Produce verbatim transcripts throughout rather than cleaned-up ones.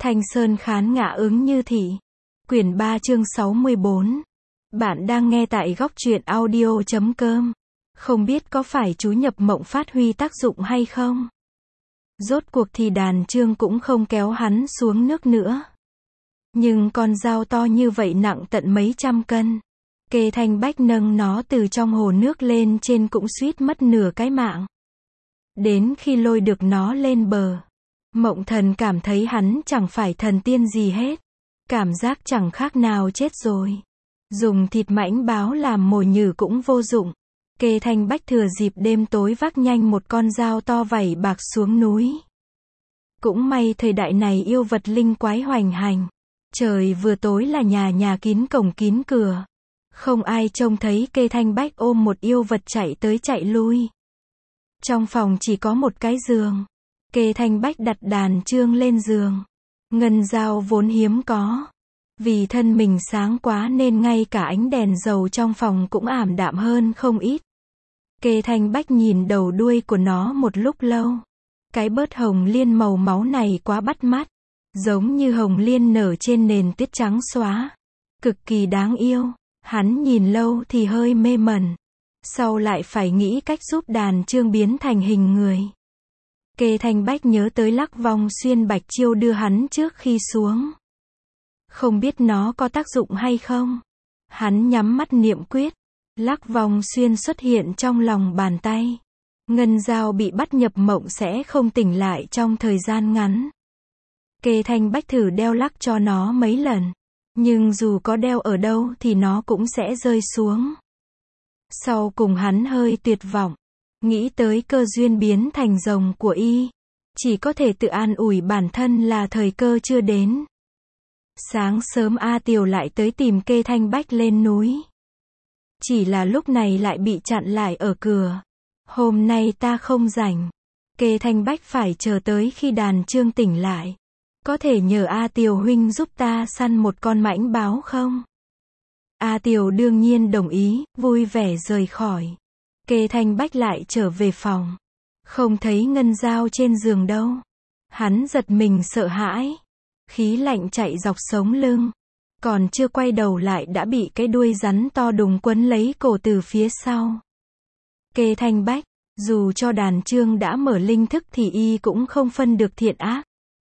Thanh sơn khán ngã ứng như thị. Quyển ba chương sáu mươi bốn. Bạn đang nghe tại góc truyện audio chấm com. Không biết có phải chú nhập mộng phát huy tác dụng hay không? Rốt cuộc thì đàn chương cũng không kéo hắn xuống nước nữa. Nhưng con dao to như vậy nặng tận mấy trăm cân. Kê Thanh Bách nâng nó từ trong hồ nước lên trên cũng suýt mất nửa cái mạng. Đến khi lôi được nó lên bờ, Mộng Thần cảm thấy hắn chẳng phải thần tiên gì hết. Cảm giác chẳng khác nào chết rồi. Dùng thịt mãnh báo làm mồi nhử cũng vô dụng. Kê Thanh Bách thừa dịp đêm tối vác nhanh một con dao to vảy bạc xuống núi. Cũng may thời đại này yêu vật linh quái hoành hành. Trời vừa tối là nhà nhà kín cổng kín cửa. Không ai trông thấy Kê Thanh Bách ôm một yêu vật chạy tới chạy lui. Trong phòng chỉ có một cái giường. Kê Thanh Bách đặt đàn chương lên giường. Ngân dao vốn hiếm có. Vì thân mình sáng quá nên ngay cả ánh đèn dầu trong phòng cũng ảm đạm hơn không ít. Kê Thanh Bách nhìn đầu đuôi của nó một lúc lâu. Cái bớt hồng liên màu máu này quá bắt mắt. Giống như hồng liên nở trên nền tuyết trắng xóa. Cực kỳ đáng yêu. Hắn nhìn lâu thì hơi mê mẩn. Sau lại phải nghĩ cách giúp đàn chương biến thành hình người. Kê Thanh Bách nhớ tới Lắc Vong Xuyên Bạch Chiêu đưa hắn trước khi xuống. Không biết nó có tác dụng hay không. Hắn nhắm mắt niệm quyết. Lắc Vong Xuyên xuất hiện trong lòng bàn tay. Ngân dao bị bắt nhập mộng sẽ không tỉnh lại trong thời gian ngắn. Kê Thanh Bách thử đeo lắc cho nó mấy lần. Nhưng dù có đeo ở đâu thì nó cũng sẽ rơi xuống. Sau cùng hắn hơi tuyệt vọng. Nghĩ tới cơ duyên biến thành rồng của y. Chỉ có thể tự an ủi bản thân là thời cơ chưa đến. Sáng sớm A Tiều lại tới tìm Kê Thanh Bách lên núi. Chỉ là lúc này lại bị chặn lại ở cửa. Hôm nay ta không rảnh. Kê Thanh Bách phải chờ tới khi đàn chương tỉnh lại. Có thể nhờ A Tiều huynh giúp ta săn một con mãnh báo không? A Tiều đương nhiên đồng ý, vui vẻ rời khỏi. Kê Thanh Bách lại trở về phòng. Không thấy ngân dao trên giường đâu. Hắn giật mình sợ hãi. Khí lạnh chạy dọc sống lưng. Còn chưa quay đầu lại đã bị cái đuôi rắn to đùng quấn lấy cổ từ phía sau. Kê Thanh Bách, dù cho đàn chương đã mở linh thức thì y cũng không phân được thiện ác.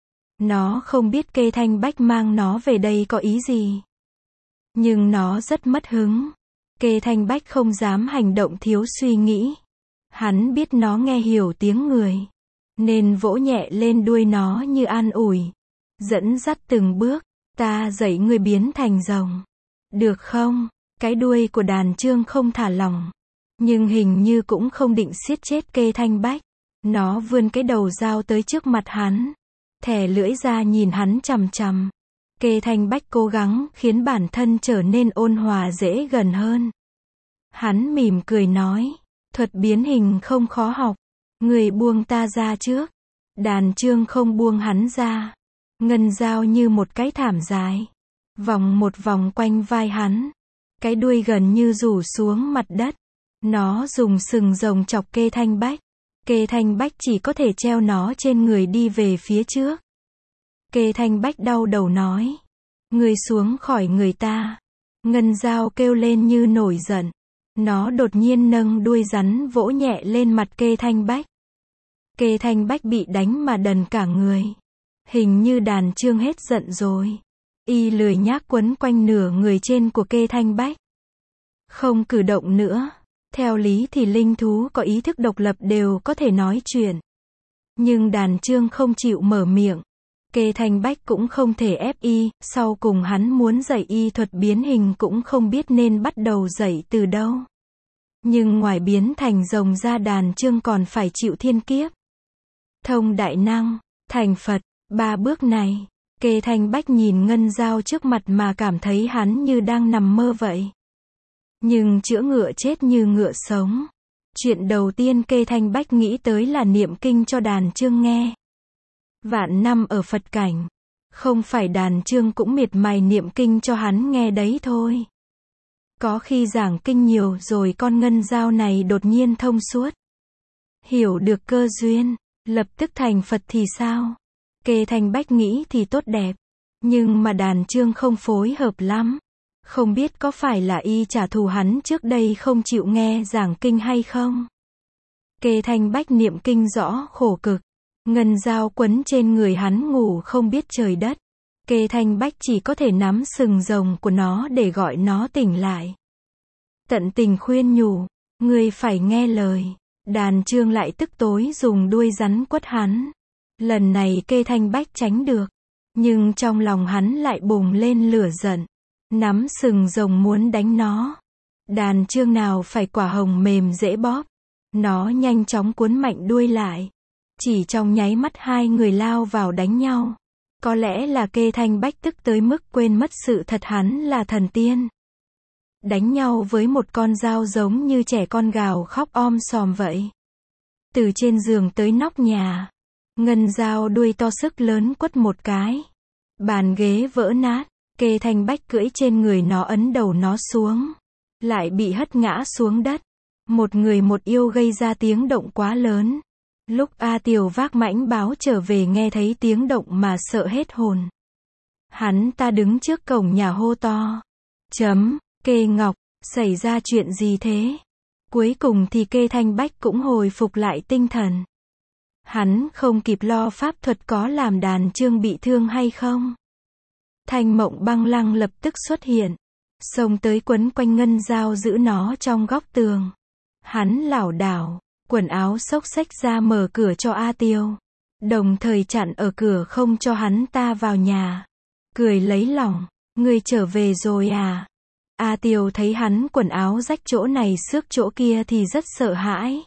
Nó không biết Kê Thanh Bách mang nó về đây có ý gì. Nhưng nó rất mất hứng. Kê Thanh Bách không dám hành động thiếu suy nghĩ. Hắn biết nó nghe hiểu tiếng người. Nên vỗ nhẹ lên đuôi nó như an ủi. Dẫn dắt từng bước. Ta dạy ngươi biến thành rồng. Được không? Cái đuôi của đàn chương không thả lỏng. Nhưng hình như cũng không định siết chết Kê Thanh Bách. Nó vươn cái đầu dao tới trước mặt hắn. Thè lưỡi ra nhìn hắn chằm chằm. Kê Thanh Bách cố gắng khiến bản thân trở nên ôn hòa dễ gần hơn. Hắn mỉm cười nói. Thuật biến hình không khó học. Người buông ta ra trước. Đàn chương không buông hắn ra. Ngân dao như một cái thảm dài. Vòng một vòng quanh vai hắn. Cái đuôi gần như rủ xuống mặt đất. Nó dùng sừng rồng chọc Kê Thanh Bách. Kê Thanh Bách chỉ có thể treo nó trên người đi về phía trước. Kê Thanh Bách đau đầu nói. Người xuống khỏi người ta. Ngân dao kêu lên như nổi giận. Nó đột nhiên nâng đuôi rắn vỗ nhẹ lên mặt Kê Thanh Bách. Kê Thanh Bách bị đánh mà đần cả người. Hình như đàn chương hết giận rồi. Y lười nhác quấn quanh nửa người trên của Kê Thanh Bách. Không cử động nữa. Theo lý thì linh thú có ý thức độc lập đều có thể nói chuyện. Nhưng đàn chương không chịu mở miệng. Kê Thanh Bách cũng không thể ép y, sau cùng hắn muốn dạy y thuật biến hình cũng không biết nên bắt đầu dạy từ đâu. Nhưng ngoài biến thành rồng ra đàn chương còn phải chịu thiên kiếp. Thông đại năng, thành Phật, ba bước này. Kê Thanh Bách nhìn ngân dao trước mặt mà cảm thấy hắn như đang nằm mơ vậy. Nhưng chữa ngựa chết như ngựa sống. Chuyện đầu tiên Kê Thanh Bách nghĩ tới là niệm kinh cho đàn chương nghe. Vạn năm ở Phật cảnh. Không phải đàn chương cũng miệt mài niệm kinh cho hắn nghe đấy thôi. Có khi giảng kinh nhiều rồi con ngân dao này đột nhiên thông suốt. Hiểu được cơ duyên. Lập tức thành Phật thì sao? Kê Thanh Bách nghĩ thì tốt đẹp, nhưng mà đàn chương không phối hợp lắm. Không biết có phải là y trả thù hắn trước đây không chịu nghe giảng kinh hay không? Kê Thanh Bách niệm kinh rõ khổ cực. Ngân dao quấn trên người hắn ngủ không biết trời đất. Kê Thanh Bách chỉ có thể nắm sừng rồng của nó để gọi nó tỉnh lại. Tận tình khuyên nhủ, ngươi phải nghe lời. Đàn chương lại tức tối dùng đuôi rắn quất hắn. Lần này Kê Thanh Bách tránh được, nhưng trong lòng hắn lại bùng lên lửa giận. Nắm sừng rồng muốn đánh nó. Đàn chương nào phải quả hồng mềm dễ bóp. Nó nhanh chóng cuốn mạnh đuôi lại. Chỉ trong nháy mắt hai người lao vào đánh nhau. Có lẽ là Kê Thanh Bách tức tới mức quên mất sự thật hắn là thần tiên. Đánh nhau với một con dao giống như trẻ con gào khóc om sòm vậy. Từ trên giường tới nóc nhà, ngân dao đuôi to sức lớn quất một cái. Bàn ghế vỡ nát, Kê Thanh Bách cưỡi trên người nó ấn đầu nó xuống. Lại bị hất ngã xuống đất. Một người một yêu gây ra tiếng động quá lớn. Lúc A Tiều vác mãnh báo trở về nghe thấy tiếng động mà sợ hết hồn. Hắn ta đứng trước cổng nhà hô to. Chấm, Kê Ngọc, xảy ra chuyện gì thế? Cuối cùng thì Kê Thanh Bách cũng hồi phục lại tinh thần. Hắn không kịp lo pháp thuật có làm đàn chương bị thương hay không. Thanh Mộng Băng Lăng lập tức xuất hiện. Xông tới quấn quanh ngân dao giữ nó trong góc tường. Hắn lảo đảo, quần áo xốc xách ra mở cửa cho A Tiều. Đồng thời chặn ở cửa không cho hắn ta vào nhà. Cười lấy lòng, ngươi trở về rồi à? A Tiều thấy hắn quần áo rách chỗ này xước chỗ kia thì rất sợ hãi.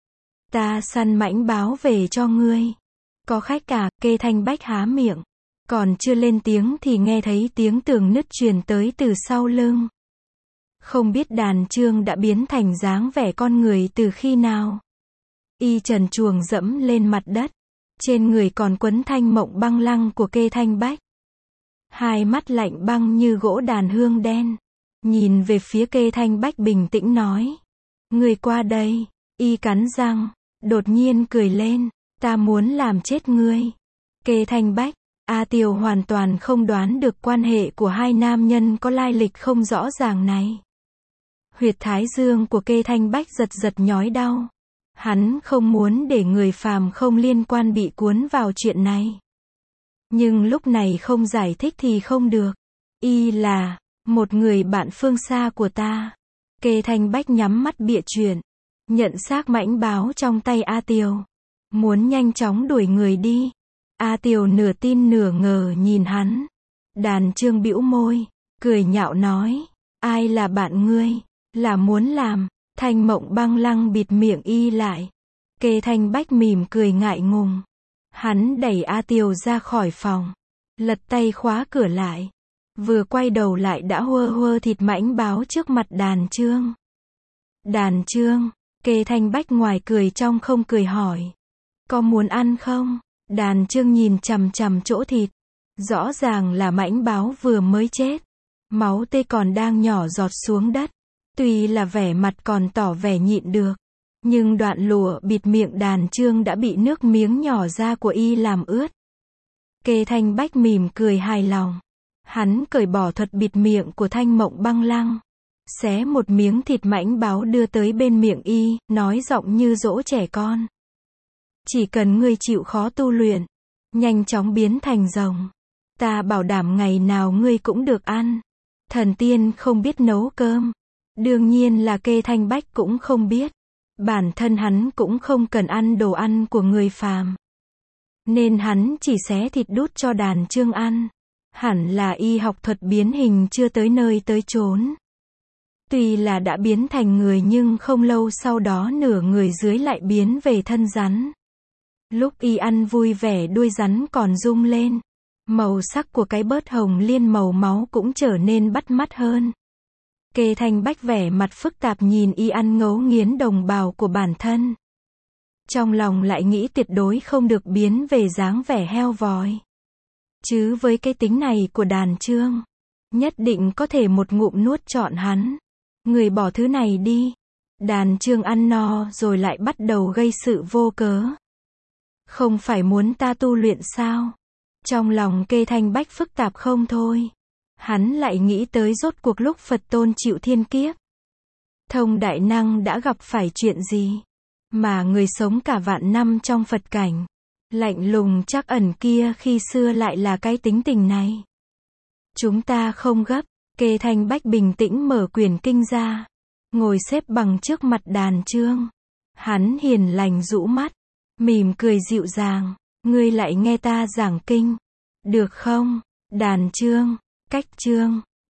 Ta săn mãnh báo về cho ngươi. Có khách cả, Kê Thanh Bách há miệng. Còn chưa lên tiếng thì nghe thấy tiếng tường nứt truyền tới từ sau lưng. Không biết đàn chương đã biến thành dáng vẻ con người từ khi nào. Y trần truồng dẫm lên mặt đất. Trên người còn quấn thanh mộng băng lăng của Kê Thanh Bách. Hai mắt lạnh băng như gỗ đàn hương đen. Nhìn về phía Kê Thanh Bách bình tĩnh nói. Người qua đây. Y cắn răng. Đột nhiên cười lên. Ta muốn làm chết ngươi. Kê Thanh Bách. A Tiều hoàn toàn không đoán được quan hệ của hai nam nhân có lai lịch không rõ ràng này. Huyệt thái dương của Kê Thanh Bách giật giật nhói đau. Hắn không muốn để người phàm không liên quan bị cuốn vào chuyện này. Nhưng lúc này không giải thích thì không được. Y là một người bạn phương xa của ta. Kê Thanh Bách nhắm mắt bịa chuyện. Nhận xác mãnh báo trong tay A Tiều. Muốn nhanh chóng đuổi người đi. A Tiều nửa tin nửa ngờ nhìn hắn. Đàn chương bĩu môi, cười nhạo nói. Ai là bạn ngươi? Là muốn làm. Thanh Mộng Băng Lăng bịt miệng y lại. Kê Thanh Bách mỉm cười ngại ngùng. Hắn đẩy A Tiều ra khỏi phòng. Lật tay khóa cửa lại. Vừa quay đầu lại đã huơ huơ thịt mãnh báo trước mặt đàn chương. Đàn chương, Kê Thanh Bách ngoài cười trong không cười hỏi. Có muốn ăn không? Đàn chương nhìn chằm chằm chỗ thịt. Rõ ràng là mãnh báo vừa mới chết. Máu tê còn đang nhỏ giọt xuống đất. Tuy là vẻ mặt còn tỏ vẻ nhịn được. Nhưng đoạn lụa bịt miệng đàn chương đã bị nước miếng nhỏ ra của y làm ướt. Kê Thanh Bách mỉm cười hài lòng. Hắn cởi bỏ thuật bịt miệng của Thanh Mộng Băng Lăng. Xé một miếng thịt mãnh báo đưa tới bên miệng y, nói giọng như dỗ trẻ con. Chỉ cần ngươi chịu khó tu luyện, nhanh chóng biến thành rồng. Ta bảo đảm ngày nào ngươi cũng được ăn. Thần tiên không biết nấu cơm. Đương nhiên là Kê Thanh Bách cũng không biết. Bản thân hắn cũng không cần ăn đồ ăn của người phàm. Nên hắn chỉ xé thịt đút cho đàn chương ăn. Hẳn là y học thuật biến hình chưa tới nơi tới chốn. Tuy là đã biến thành người nhưng không lâu sau đó nửa người dưới lại biến về thân rắn. Lúc y ăn vui vẻ đuôi rắn còn rung lên. Màu sắc của cái bớt hồng liên màu máu cũng trở nên bắt mắt hơn. Kê Thanh Bách vẻ mặt phức tạp nhìn y ăn ngấu nghiến đồng bào của bản thân. Trong lòng lại nghĩ tuyệt đối không được biến về dáng vẻ heo vòi. Chứ với cái tính này của đàn chương, nhất định có thể một ngụm nuốt trọn hắn. Người bỏ thứ này đi. Đàn chương ăn no rồi lại bắt đầu gây sự vô cớ. Không phải muốn ta tu luyện sao? Trong lòng Kê Thanh Bách phức tạp không thôi. Hắn lại nghĩ tới rốt cuộc lúc Phật Tôn chịu thiên kiếp. Thông Đại Năng đã gặp phải chuyện gì? Mà người sống cả vạn năm trong Phật cảnh. Lạnh lùng trắc ẩn kia khi xưa lại là cái tính tình này. Chúng ta không gấp. Kê Thanh Bách bình tĩnh mở quyển kinh ra. Ngồi xếp bằng trước mặt Đàn Chương. Hắn hiền lành rũ mắt. Mỉm cười dịu dàng. Ngươi lại nghe ta giảng kinh. Được không? Đàn Chương. Cách chương.